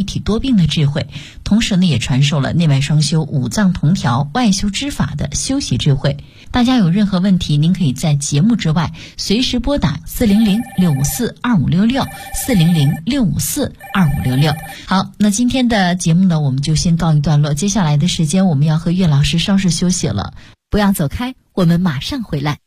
一体多病的智慧，同时呢也传授了内外双修、五脏同调、外修之法的修习智慧。大家有任何问题，您可以在节目之外随时拨打400-654-2566 400-654-2566。好，那今天的节目呢，我们就先告一段落。接下来的时间，我们要和岳老师稍事休息了，不要走开，我们马上回来。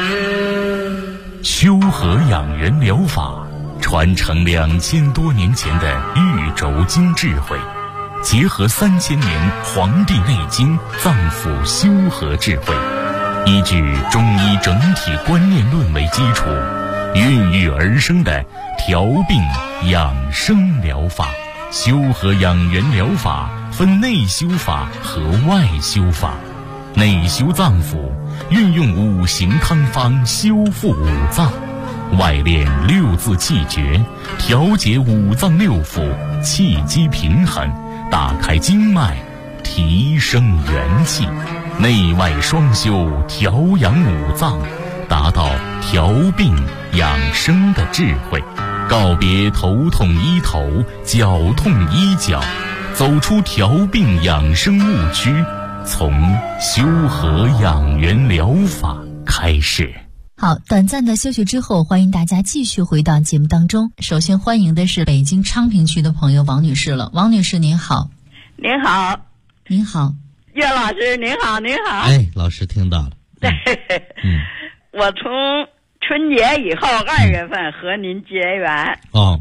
修和养元疗法传承2000多年前的玉轴经智慧，结合3000年《黄帝内经》脏腑修和智慧，依据中医整体观念论为基础，孕育而生的调病养生疗法。修和养元疗法分内修法和外修法。内修脏腑，运用五行汤方修复五脏；外练六字气诀，调节五脏六腑，气机平衡，打开经脉，提升元气。内外双修，调养五脏，达到调病养生的智慧。告别头痛医头，脚痛医脚，走出调病养生误区，从修和养元疗法开始。 好，短暂的休息之后，欢迎大家继续回到节目当中。首先欢迎的是北京昌平区的朋友王女士了。王女士您好。 您好。 您好。 岳老师您好。您好。 哎，老师听到了。 我从春节以后2月份和您结缘。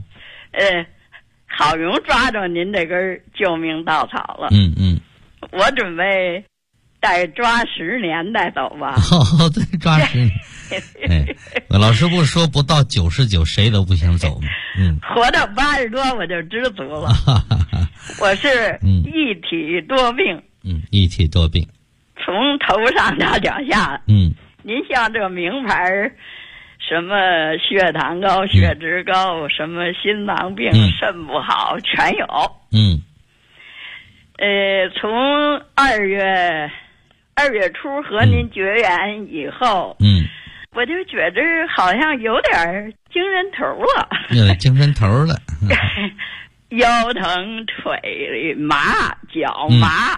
好容易抓着您这根救命稻草了。我准备再抓10年再走吧。 对，抓10年。老师不说不到99谁都不想走吗？ 活到80多我就知足了。我是一体多病。 一体多病， 从头上到脚下。您像这名牌什么血糖高、血脂高，什么心脏病、肾不好全有。从2月初和您结缘以后，我就觉着好像有点精神头了。 有精神头了。 腰疼、腿麻、脚麻，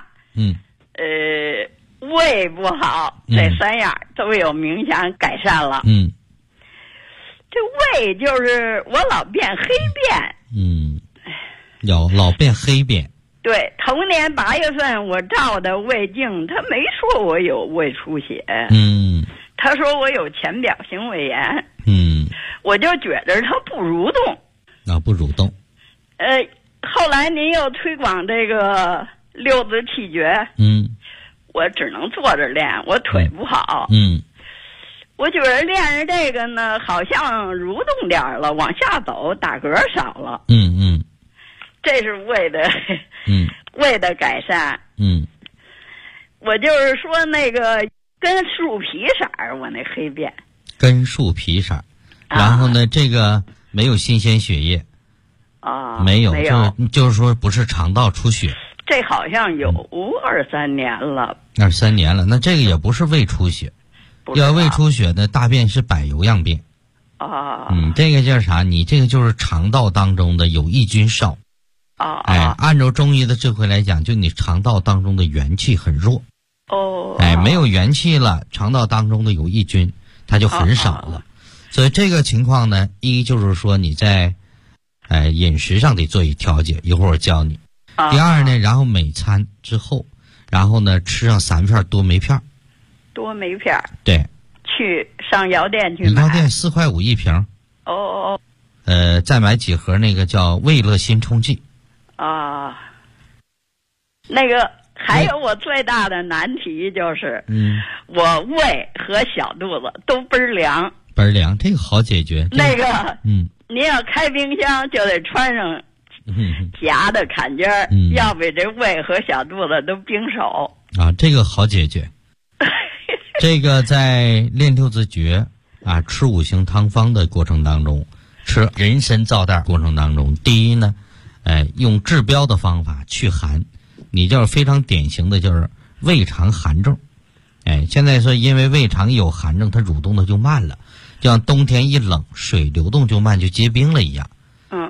胃不好，这3样都有明显改善了。这胃就是我老变黑便。 老变黑便。 对，头年8月份我照的胃镜，他没说我有胃出血。他说我有浅表性胃炎。我就觉得他不蠕动。 不蠕动。 后来您又推广这个六字气诀。我只能坐着练，我腿不好。我觉得练着这个呢，好像蠕动点了，往下走，打嗝少了。这是胃的改善。我就是说那个跟树皮色儿，我那黑便跟树皮色儿，然后呢，这个没有新鲜血液。没有，就是说不是肠道出血。 这好像有2-3年了。 2-3年了，那这个也不是胃出血。要胃出血的大便是柏油样便。这个叫啥？你这个就是肠道当中的有益菌少。按照中医的智慧来讲，就你肠道当中的元气很弱。没有元气了，肠道当中的有益菌它就很少了。所以这个情况呢，一就是说你在饮食上得做一调节，一会儿我教你。第二呢，然后每餐之后，然后呢吃上3片多酶片。 多酶片。对。去上药店去买。 药店4块5一瓶。再买几盒那个叫胃乐心冲剂。 那个还有我最大的难题就是，我胃和小肚子都倍儿凉。 倍儿凉，这个好解决。 那个，您要开冰箱就得穿上夹的坎肩儿，要不这胃和小肚子都冰手。 这个好解决。这个在练六字诀吃五行汤方的过程当中，吃人参皂袋过程当中，第一呢，用治标的方法去寒。你就是非常典型的就是胃肠寒症。现在说因为胃肠有寒症，它蠕动的就慢了，就像冬天一冷，水流动就慢，就结冰了一样。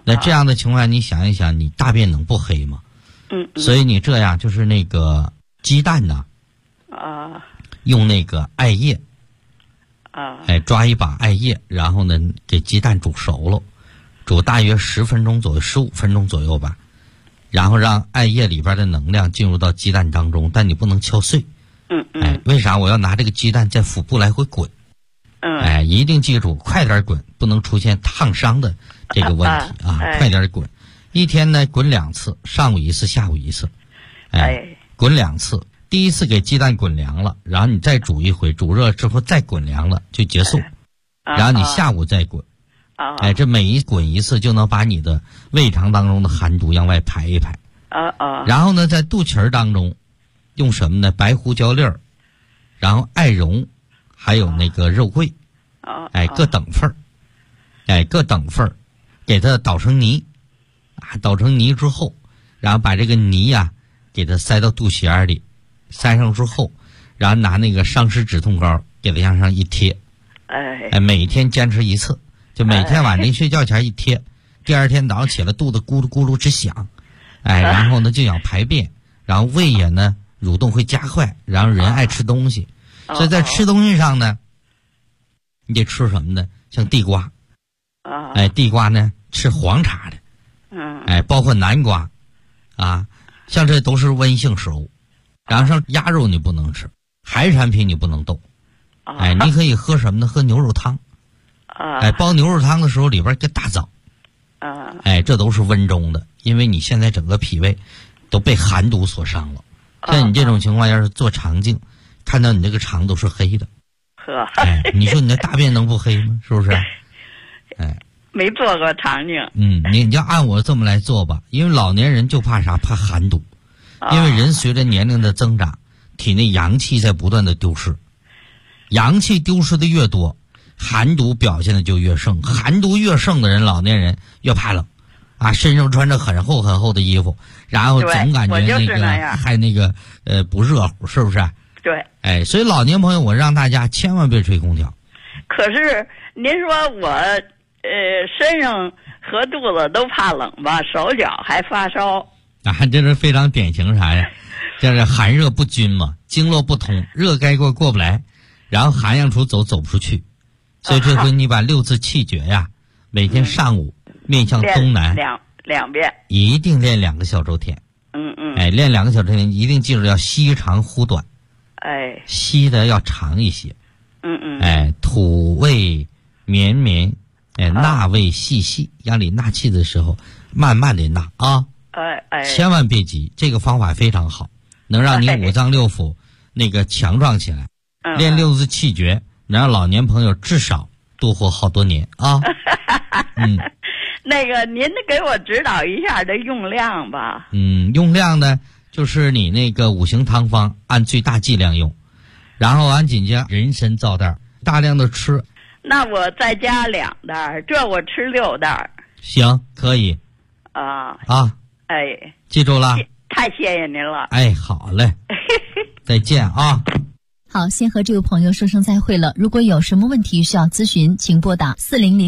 那这样的情况，你想一想，你大便能不黑吗？所以你这样就是那个鸡蛋呢，用那个艾叶，抓一把艾叶，然后呢给鸡蛋煮熟了，煮大约10分钟左右，15分钟左右吧，然后让艾叶里边的能量进入到鸡蛋当中，但你不能敲碎。为啥我要拿这个鸡蛋在腹部来回滚？一定记住，快点滚，不能出现烫伤的这个问题啊！快点滚，一天呢滚2次，上午1次，下午1次，滚2次。第一次给鸡蛋滚凉了，然后你再煮一回，煮热之后再滚凉了就结束，然后你下午再滚。这每一滚1次就能把你的胃肠当中的寒毒向外排一排。然后呢，在肚脐儿当中用什么呢？白胡椒粒儿，然后艾绒，还有那个肉桂，各等份儿，各等份儿，给它捣成泥，捣成泥之后，然后把这个泥呀给它塞到肚脐眼里，塞上之后，然后拿那个伤湿止痛膏给它向上一贴，每天坚持1次，就每天晚上睡觉前一贴，第二天早上起来肚子咕噜咕噜直响，然后呢就想排便，然后胃也呢蠕动会加快，然后人爱吃东西，所以在吃东西上呢，你得吃什么呢？像地瓜，地瓜呢吃黄茬的，包括南瓜，像这都是温性食物。然后像鸭肉你不能吃，海产品你不能动，你可以喝什么呢？喝牛肉汤，煲牛肉汤的时候里边加大枣，这都是温中的，因为你现在整个脾胃都被寒毒所伤了。像你这种情况，要是做肠镜，看到你这个肠都是黑的，你说你的大便能不黑吗？是不是？ 没做过肠镜。 你要按我这么来做吧，因为老年人就怕啥？怕寒毒。因为人随着年龄的增长，体内阳气在不断的丢失，阳气丢失的越多，寒毒表现的就越盛，寒毒越盛的人，老年人越怕冷，身上穿着很厚很厚的衣服，然后总感觉那个还那个不热乎，是不是？ 对。 所以老年朋友，我让大家千万别吹空调。 可是您说我身上和肚子都怕冷吧，手脚还发烧。 这是非常典型啥呀？就是寒热不均嘛，经络不通，热该过不来，然后寒阳出走不出去，所以这回你把6字气诀呀，每天上午面向东南两遍， 一定练2个小周天。练2个小周天，一定记住要吸长呼短，吸的要长一些。土味绵绵，纳味细细，让你纳气的时候慢慢的纳啊。千万别急，这个方法非常好，能让你5脏6腑那个强壮起来。练6字气诀，能让老年朋友至少多活好多年啊。 那个您给我指导一下这用量吧。 用量呢，就是你那个5行汤方按最大剂量用，然后按紧接人参皂袋大量的吃。 那我再加2袋，这我吃6袋。 行，可以。记住了， 太谢谢您了。 好嘞，再见啊。 好，先和这位朋友说声再会了。如果有什么问题需要咨询，请拨打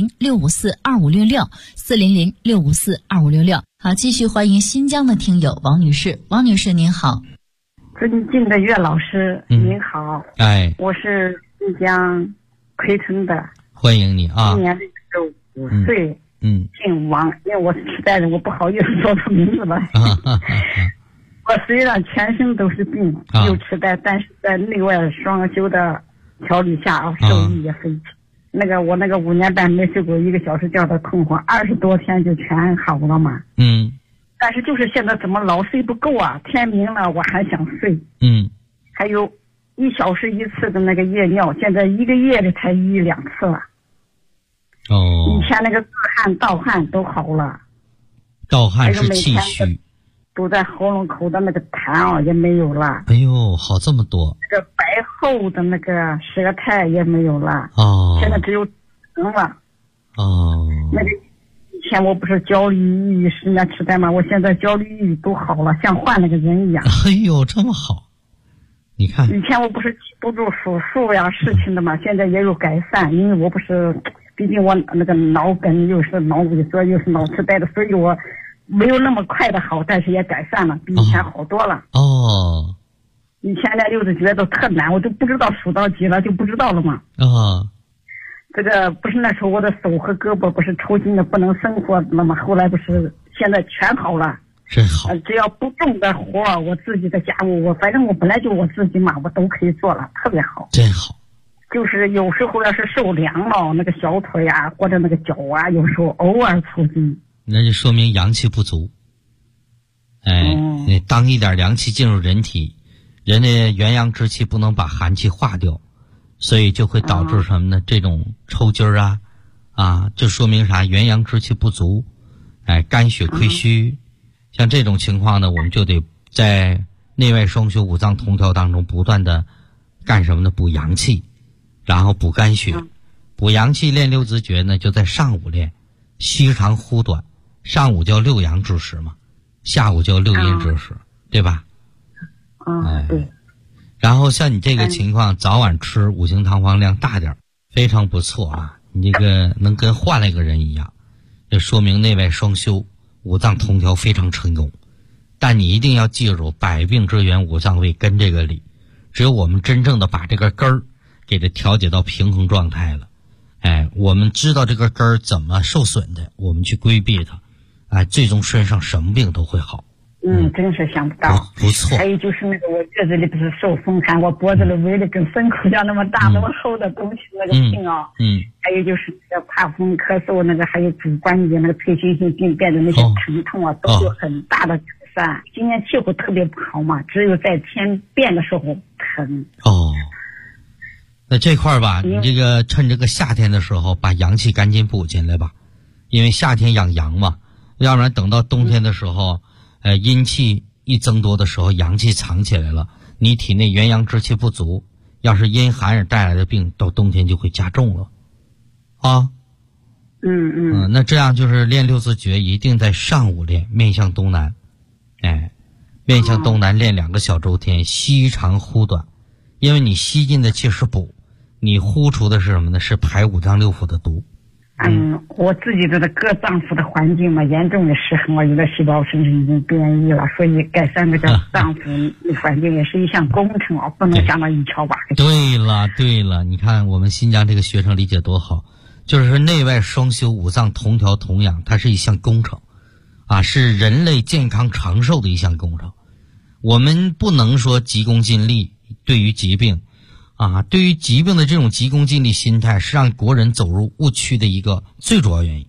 400-654-2566，400-654-2566。好，继续欢迎新疆的听友王女士。王女士您好。 尊敬的岳老师，您好。我是新疆奎城的。 欢迎你啊。 今年65岁。姓王，因为我是痴呆人，我不好意思说出名字来。我虽然全身都是病，有痴呆，但是在内外双修的调理下，受益也匪浅。我那个5年半没睡过1个小时觉的困惑，20多天就全好了嘛。但是就是现在怎么老睡不够啊？天明了我还想睡。还有1小时1次的那个夜尿，现在1个月的才1、2次了。以前那个自汗、盗汗都好了， 盗汗是气虚， 都在喉咙口的那个痰也没有了。 好这么多。 这个白厚的那个舌苔也没有了。现在只有了。那个以前我不是焦虑、抑郁、失眠、痴呆吗？我现在焦虑、抑郁都好了，像换了个人一样。 这么好。你看， 以前我不是记不住数呀事情的嘛，现在也有改善，因为我不是毕竟我那个脑梗又是脑萎缩又是脑痴呆的，所以我没有那么快的好，但是也改善了，比以前好多了。 哦， 以前练六字诀都特难，我就不知道数到几了，就不知道了嘛。这个不是那时候我的手和胳膊不是抽筋的不能生活了吗？后来不是现在全好了。 真好。 只要不重的活，我自己的家务，反正我本来就我自己嘛，我都可以做了，特别好。 真好。 就是有时候要是受凉了，那个小腿呀或者那个脚啊，有时候偶尔抽筋。 那就说明阳气不足。当一点凉气进入人体，人的元阳之气不能把寒气化掉，所以就会导致什么呢？这种抽筋儿就说明啥？元阳之气不足，肝血亏虚。像这种情况呢，我们就得在内外双修五脏同调当中不断的干什么呢？补阳气，然后补肝血。补阳气练六字诀呢，就在上午练，虚长忽短。上午叫六阳之时嘛，下午叫六阴之时，对吧？ 对。 然后像你这个情况，早晚吃五行汤方量大点，非常不错啊！你这个能跟换了一个人一样，这说明内外双修五脏同调非常成功。但你一定要记住，百病之源五脏位根这个理，只有我们真正的把这个根儿给它调节到平衡状态了，我们知道这个根儿怎么受损的，我们去规避它，最终身上什么病都会好。 真是想不到。 不错。 还有就是那个我月子里不是受风寒，我脖子里围的跟牲口一样那么大那么厚的东西，那个病啊。还有就是怕风咳嗽那个，还有主观一点那个退行性病变的那些疼痛啊，都有很大的改善。今年气候特别不好嘛，只有在天变的时候疼。 那这块吧，你这个趁这个夏天的时候把阳气赶紧补进来吧，因为夏天养阳嘛，要不然等到冬天的时候，阴气一增多的时候，阳气藏起来了，你体内元阳之气不足，要是阴寒而带来的病，到冬天就会加重了。那这样就是练六字诀一定在上午练，面向东南，面向东南练2个小周天，吸长呼短，因为你吸进的气是补，你呼出的是什么呢？是排五脏六腑的毒。 我自己的各脏腑的环境嘛，严重的失衡了，有的细胞甚至已经变异了，所以改善这个脏腑环境也是一项工程不能想到一敲把。 对了，你看我们新疆这个学生理解多好，就是内外双修五脏同调同养，它是一项工程是人类健康长寿的一项工程。我们不能说急功近利，对于疾病对于疾病的这种急功近利心态是让国人走入误区的一个最主要原因。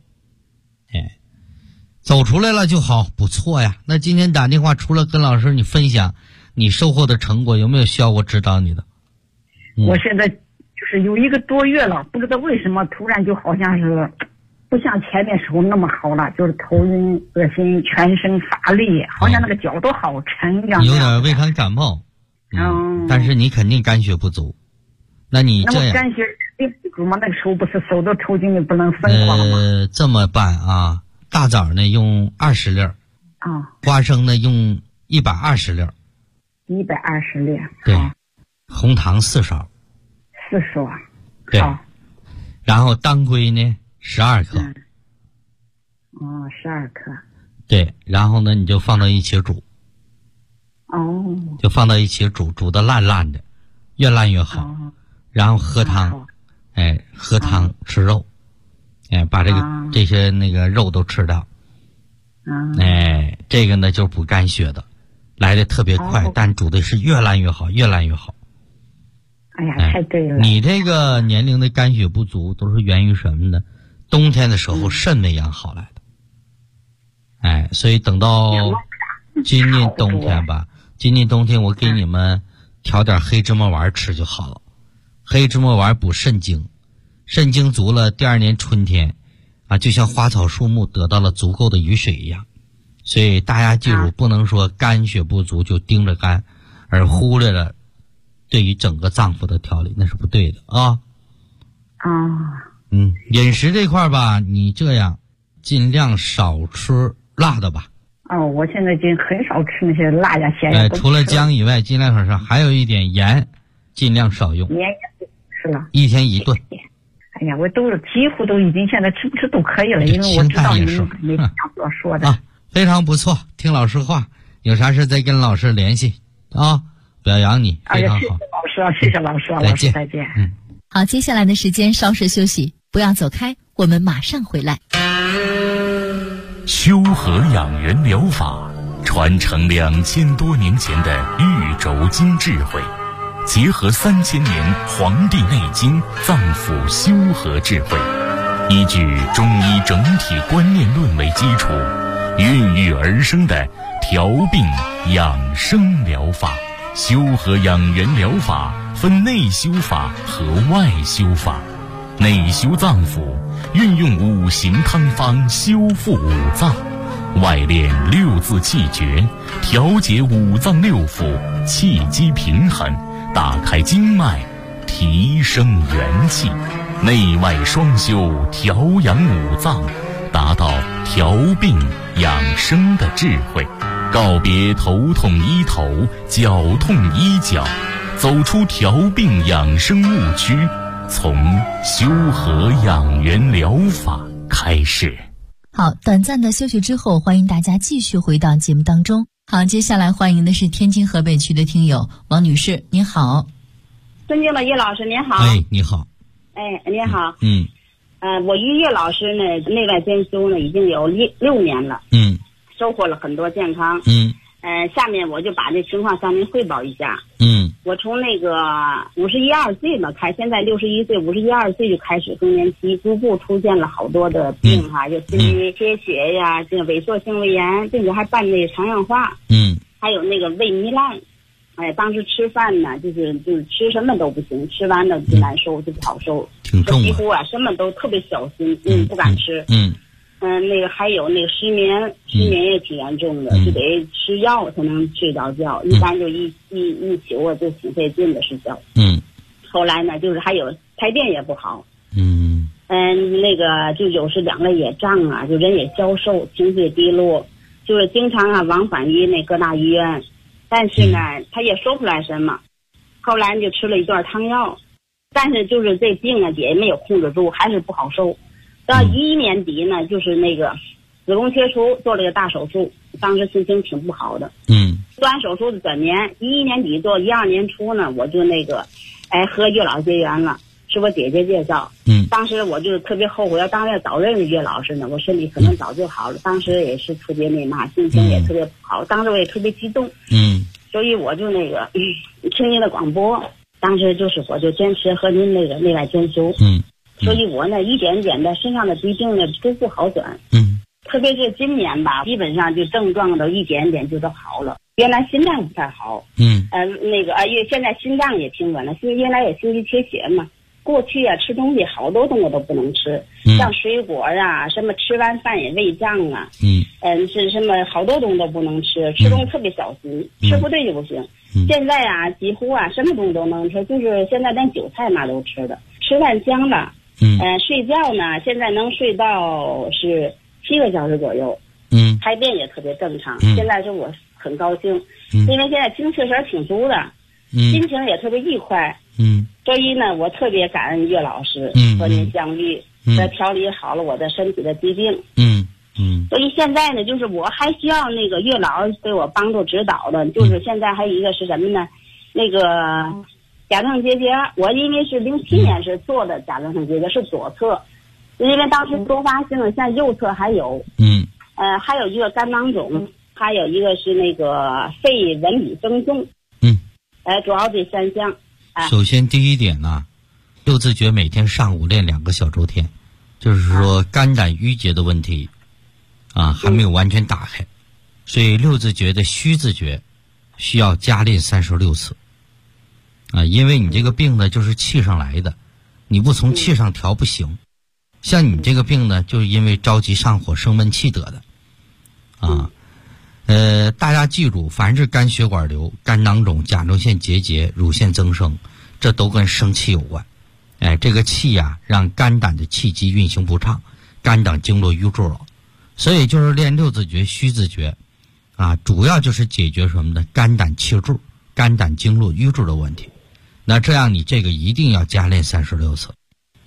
走出来了就好，不错呀。那今天打电话除了跟老师你分享你收获的成果，有没有需要我指导你的？ 我现在就是有1个多月了，不知道为什么突然就好像是不像前面时候那么好了，就是头晕恶心，全身乏力，好像那个脚都好沉一样。 有点胃寒感冒。但是你肯定肝血不足。那你这样， 肝血不足吗？那个时候不是手都抽筋的不能生活了吗？ 这么办大枣呢用20粒花生呢用120粒 ，120粒。 对，红糖4勺。 4勺。 对。然后当归呢12克。 12克。 对，然后呢你就放到一起煮。就放到一起煮，煮得烂烂的，越烂越好。然后喝汤，喝汤吃肉，把这些那个肉都吃掉。这个呢就是补肝血的，来的特别快，但煮的是越烂越好，越烂越好。 哎呀，太对了。 你这个年龄的肝血不足都是源于什么呢？冬天的时候肾没养好来的。所以等到今年冬天吧。今年冬天我给你们调点黑芝麻丸吃就好了。黑芝麻丸补肾精，肾精足了，第2年春天就像花草树木得到了足够的雨水一样。所以大家记住，不能说肝血不足就盯着肝，而忽略了对于整个脏腑的调理，那是不对的饮食这块吧，你这样尽量少吃辣的吧。 我现在已经很少吃那些辣呀咸呀。 除了姜以外，尽量少吃。还有一点盐，尽量少用。 盐也不吃了。 1天1顿。 哎呀，我都几乎都已经现在吃不吃都可以了，因为我知道你没想所说的啊，非常不错，听老师话，有啥事再跟老师联系啊，表扬你，非常好。 谢谢老师，老师再见。 好，接下来的时间稍事休息，不要走开，我们马上回来。 修和养元疗法传承2000多年前的玉轴经智慧，结合3000年《黄帝内经》脏腑修和智慧，依据中医整体观念论为基础，孕育而生的调病养生疗法。修和养元疗法分内修法和外修法。内修脏腑，运用5行汤方修复五脏；外练6字气诀，调节五脏六腑，气机平衡，打开经脉，提升元气。内外双修，调养五脏，达到调病养生的智慧。告别头痛医头，脚痛医脚，走出调病养生误区，从修和养元疗法开始。 好，短暂的休息之后，欢迎大家继续回到节目当中。好，接下来欢迎的是天津河北区的听友王女士，您好。 尊敬的叶老师您好。 哎，你好。 哎，您好。我与叶老师呢内外兼修呢已经有6年了。收获了很多健康。下面我就把这情况向您汇报一下。我从那个51、2岁吧现在61岁，51、2岁就开始更年期，逐步出现了好多的病哈，就心肌缺血呀，这个萎缩性胃炎，并且还伴那个肠硬化。还有那个胃糜烂。当时吃饭呢，就是吃什么都不行，吃完了就难受，就不好受， 挺重几乎什么都特别小心，不敢吃。那个还有那个失眠也挺严重的，就得吃药才能睡着觉，一般就一宿啊就挺费劲的睡觉。后来呢，就是还有排便也不好。那个就有时两个也胀啊，就人也消瘦，情绪也低落，就是经常往返于那各大医院，但是呢，他也说不出来什么。后来就吃了一段汤药，但是就是这病啊也没有控制住，还是不好受。到11年底呢，就是那个子宫切除，做了个大手术，当时心情挺不好的。做完手术的转年，11年底做12年初呢，我就那个和岳老结缘了，是我姐姐介绍。当时我就特别后悔，要当时早认识岳老师呢，我身体可能早就好了。当时也是特别那嘛，心情也特别不好，当时我也特别激动。所以我就那个听您的广播，当时就是我就坚持和您那个内外兼修。所以我呢一点点的身上的疾病呢逐步好转。特别是今年吧，基本上就症状都一点点就都好了。原来心脏不太好。那个因为现在心脏也平稳了，原来也心肌缺血嘛。过去啊吃东西好多东西都不能吃，像水果啊，什么吃完饭也胃胀啊。是什么好多东西都不能吃，吃东西特别小心，吃不对就不行。现在啊几乎啊什么东西都能吃，就是现在连韭菜嘛都吃的，吃饭香了。睡觉呢，现在能睡到是7个小时左右。排便也特别正常。现在是我很高兴，因为现在精气神挺足的，心情也特别愉快。所以呢，我特别感恩岳老师和您相遇，调理好了我的身体的疾病。所以现在呢，就是我还需要那个岳老师对我帮助指导的，就是现在还有一个是什么呢？那个甲状结节，我因为是07年是做的甲状腺结节，是左侧，因为当时多发性的，现在右侧还有。还有一个肝囊肿，还有一个是那个肺纹理增重。主要这3项。 首先第一点呢，6字诀每天上午练2个小周天，就是说肝胆郁结的问题还没有完全打开，所以6字诀的虚字诀需要加练36次因为你这个病呢就是气上来的，你不从气上调不行。像你这个病呢，就是因为着急上火生闷气得的大家记住，凡是肝血管瘤、肝囊肿、甲状腺结节、乳腺增生，这都跟生气有关。这个气呀，让肝胆的气机运行不畅，肝胆经络瘀滞了。所以就是练6字诀、虚字诀主要就是解决什么呢？肝胆气滞、肝胆经络瘀滞的问题。那这样你这个一定要加练36次。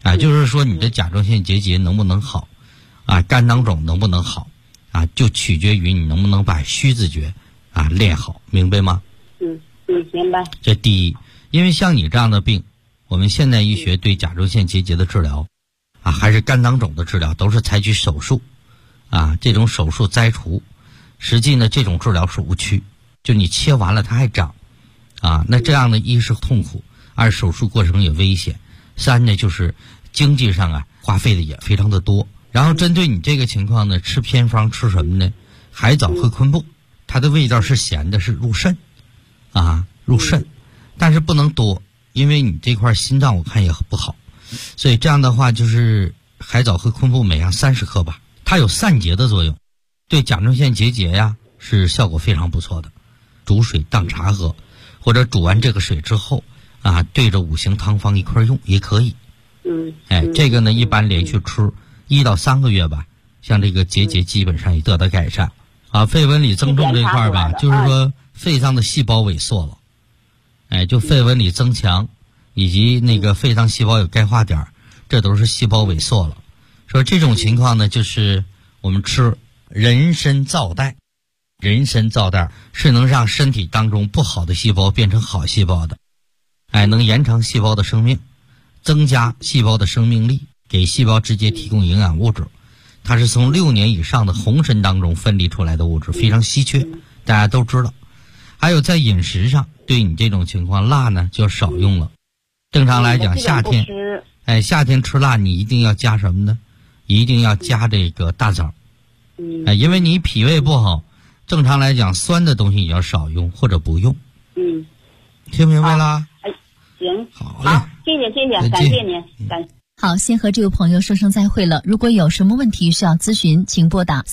就是说你的甲状腺结节能不能好肝囊肿能不能好就取决于你能不能把虚字诀练好，明白吗？ 明白。 这第一，因为像你这样的病，我们现代医学对甲状腺结节的治疗还是肝囊肿的治疗，都是采取手术这种手术摘除，实际呢这种治疗是误区，就你切完了它还长那这样的一是痛苦，二手术过程也危险，三呢就是经济上花费的也非常的多。然后针对你这个情况呢，吃偏方吃什么呢？海藻和昆布，它的味道是咸的，是入肾入肾，但是不能多，因为你这块心脏我看也不好，所以这样的话就是海藻和昆布每样30克吧，它有散结的作用，对甲状腺结节是效果非常不错的。煮水当茶喝，或者煮完这个水之后对着5行汤方一块用也可以。这个呢一般连续吃1到3个月吧，像这个结节基本上也得到改善肺纹理增重这块吧，就是说肺脏的细胞萎缩了，就肺纹理增强，以及那个肺脏细胞有钙化点，这都是细胞萎缩了。说这种情况呢，就是我们吃人参皂苷，人参皂苷是能让身体当中不好的细胞变成好细胞的，能延长细胞的生命，增加细胞的生命力，给细胞直接提供营养物质。它是从6年以上的红参当中分离出来的物质，非常稀缺，大家都知道。还有在饮食上，对你这种情况，辣呢就少用了。正常来讲，夏天吃辣，你一定要加什么呢？一定要加这个大枣。因为你脾胃不好，正常来讲，酸的东西也要少用或者不用。听明白了？ 行， 好嘞， 谢谢，感谢您，感谢。 好，先和这位朋友说声再会了。如果有什么问题需要咨询，请拨打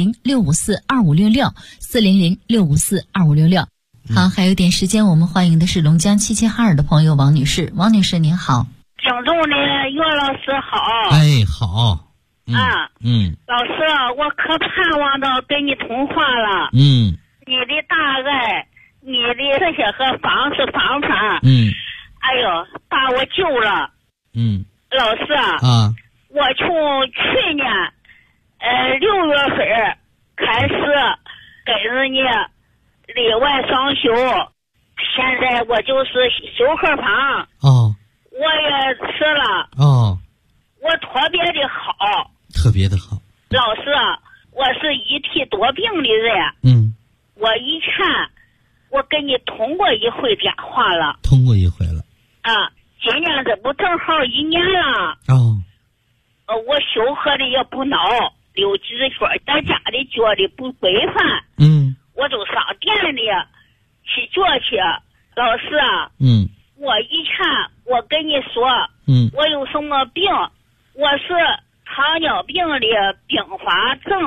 400-654-2566，400-654-2566。好，还有点时间，我们欢迎的是龙江齐齐哈尔的朋友王女士。王女士您好。 郑重的岳老师好。 好。 老师，我可盼望到跟你通话了。 你的大爱，你的这些个方式方法，把我救了。老师我从去年6月份开始给人家里外双修，现在我就是休克方我也吃了我特别的好， 特别的好。 老师，我是一体多病的人。我以前我跟你通过一回电话了。 通过一回了。 今年这不正好1年了。我休克的也不孬，溜几圈，在家里觉的不规范。我就上店里去觉去。老师我以前我跟你说我有什么病，我是糖尿病的并发症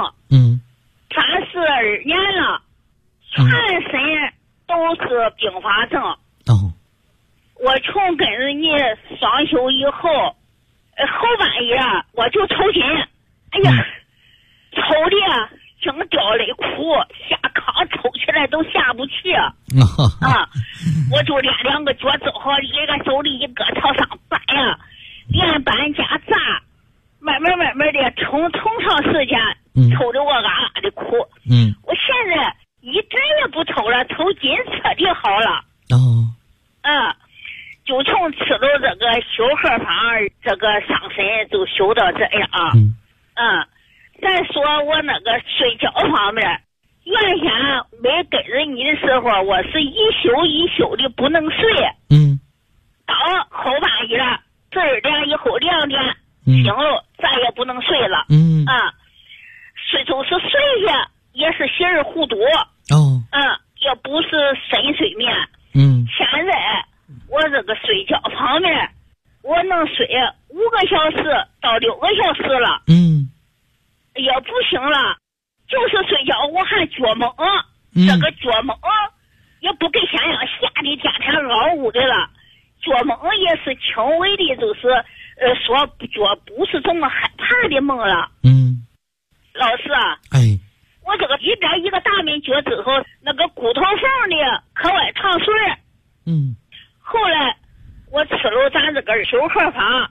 ，32年了，全身都是并发症。我从跟人家双休以后，后半夜我就抽筋，抽的净掉泪哭，下炕抽起来都下不去我就练2个脚趾头，一个手里一个朝上搬连搬加扎，慢慢的从长时间抽的我的哭。我现在一针也不抽了，抽筋彻底好了。就从吃了这个休克方，这个上身就休到这样。再说我那个睡觉方面，原先没跟着你的时候，我是一宿的不能睡。到后半夜12点以后2点醒了，再也不能睡了。睡就是睡下也是稀里糊涂。也不是深睡眠。现在我这个睡觉方面，我能睡5个小时到6个小时了。也不行了，就是睡觉我还做梦，这个做梦也不跟现在吓得天天嗷呜的了，做梦也是轻微的，就是说做不是这么害怕的梦了。老师我这个一边一个大面脚之后，那个骨头缝的课外糖水后来我吃了咱这个休克方，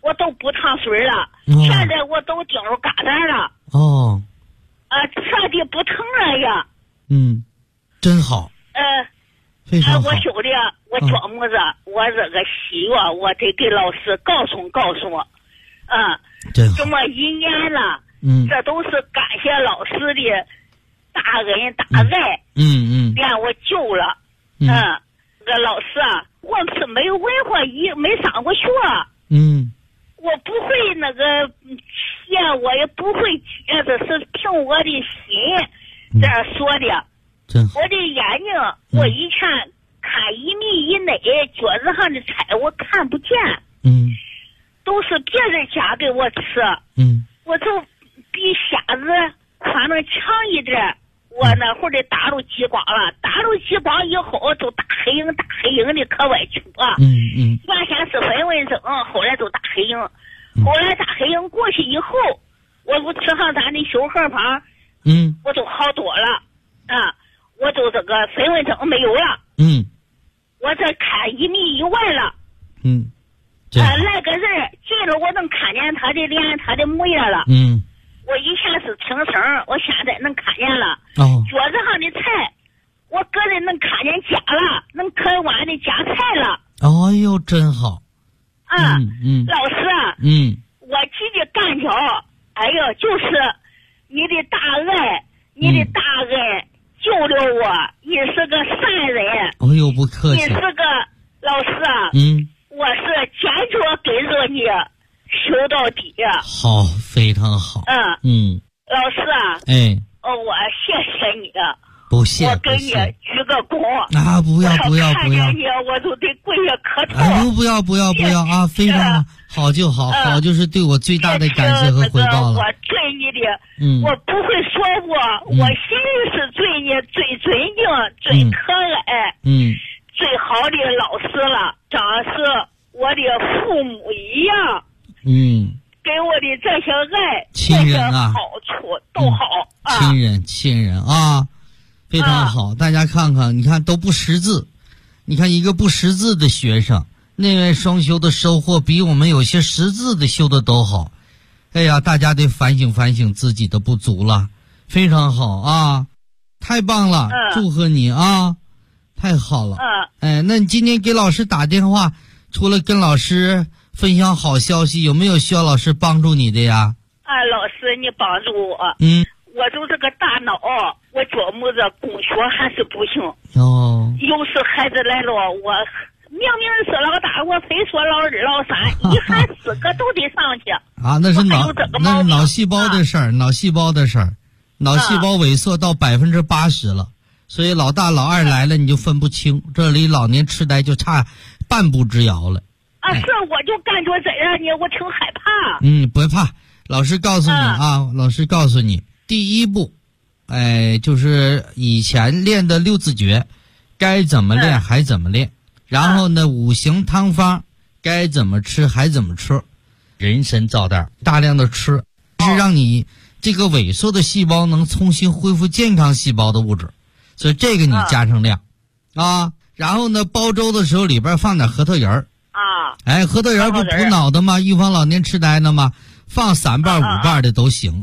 我都不烫水了，现在我都顶着嘎瘩了。 哦。 彻底不疼了呀。 真好。非常好。 我兄弟，我琢磨着，我这个喜悦，我得给老师告诉我。这么1年了，这都是感谢老师的大恩大爱，让我救了。这个老师啊，我是没有文化，没上过学。我不会那个写，我也不会写，这是凭我的心这样说的。我的眼睛，我以前看1米以内，脚子上的菜我看不见。都是别人家给我吃。我就比瞎子宽能强一点。我那会儿得打入激光了，打入激光以后就大黑影的可外出啊。原先是粉纹症，后来就大黑影。后来大黑影过去以后，我不吃上咱的修荷旁，我就好多了我就这个粉纹症没有了。我这看1米以外了。来个人进了，我能看见他的脸，他的模样了。我以前是听声，我现在能看见了。桌子上的菜，我个人能看见夹了，能啃碗的夹菜了。 哎呦，真好。 老师啊，我几的感觉，哎呦，就是你的大爱，你的大恩救了我，你是个善人。 哎呦，不客气。 你是个老师啊。我是坚决跟着你修到底。 好，非常好。 老师啊。我谢谢你。 不谢。 我给你鞠个躬。 不要。 看见你我就得跪下磕头。 不要啊！非常好就好，好就是对我最大的感谢和回报了。 我对你的，我不会说我心里是对你最尊敬、最可爱、最好的老师了，长是我的父母一样。给我的这些爱、 亲人啊， 好处都好。 亲人啊，非常好。大家看看，你看都不识字，你看一个不识字的学生，内外双修的收获比我们有些识字的修的都好。哎呀，大家得反省自己的不足了。非常好啊，太棒了，祝贺你啊，太好了。那你今天给老师打电话，除了跟老师分享好消息，有没有需要老师帮助你的呀？ 老师你帮助我。我就这个大脑，我琢磨着供学还是不行。有时孩子来了，我明明是老大，我非说老二老三，一喊4个都得上去。 那是脑细胞的事儿，脑细胞萎缩到80%了，所以老大老二来了你就分不清，这离老年痴呆就差半步之遥了。 是，我就感觉这样呢，我挺害怕。 别怕，老师告诉你老师告诉你，第一步，就是以前练的6字诀，该怎么练还怎么练，然后呢，5行汤方该怎么吃还怎么吃，人参皂袋大量的吃，是让你这个萎缩的细胞能重新恢复健康细胞的物质，所以这个你加上量然后呢，煲粥的时候里边放点核桃仁儿核桃仁不补脑的吗？预防老年痴呆的吗？放3瓣5瓣的都行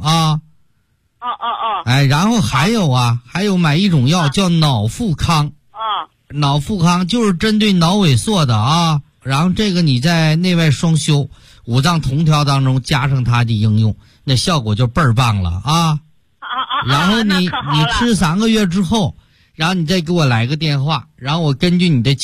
然后还有买一种药叫脑富康脑富康就是针对脑萎缩的然后这个你在内外双修5脏同调当中加上它的应用，那效果就倍儿棒了然后你吃3个月之后，然后你再给我来个电话，然后我根据你的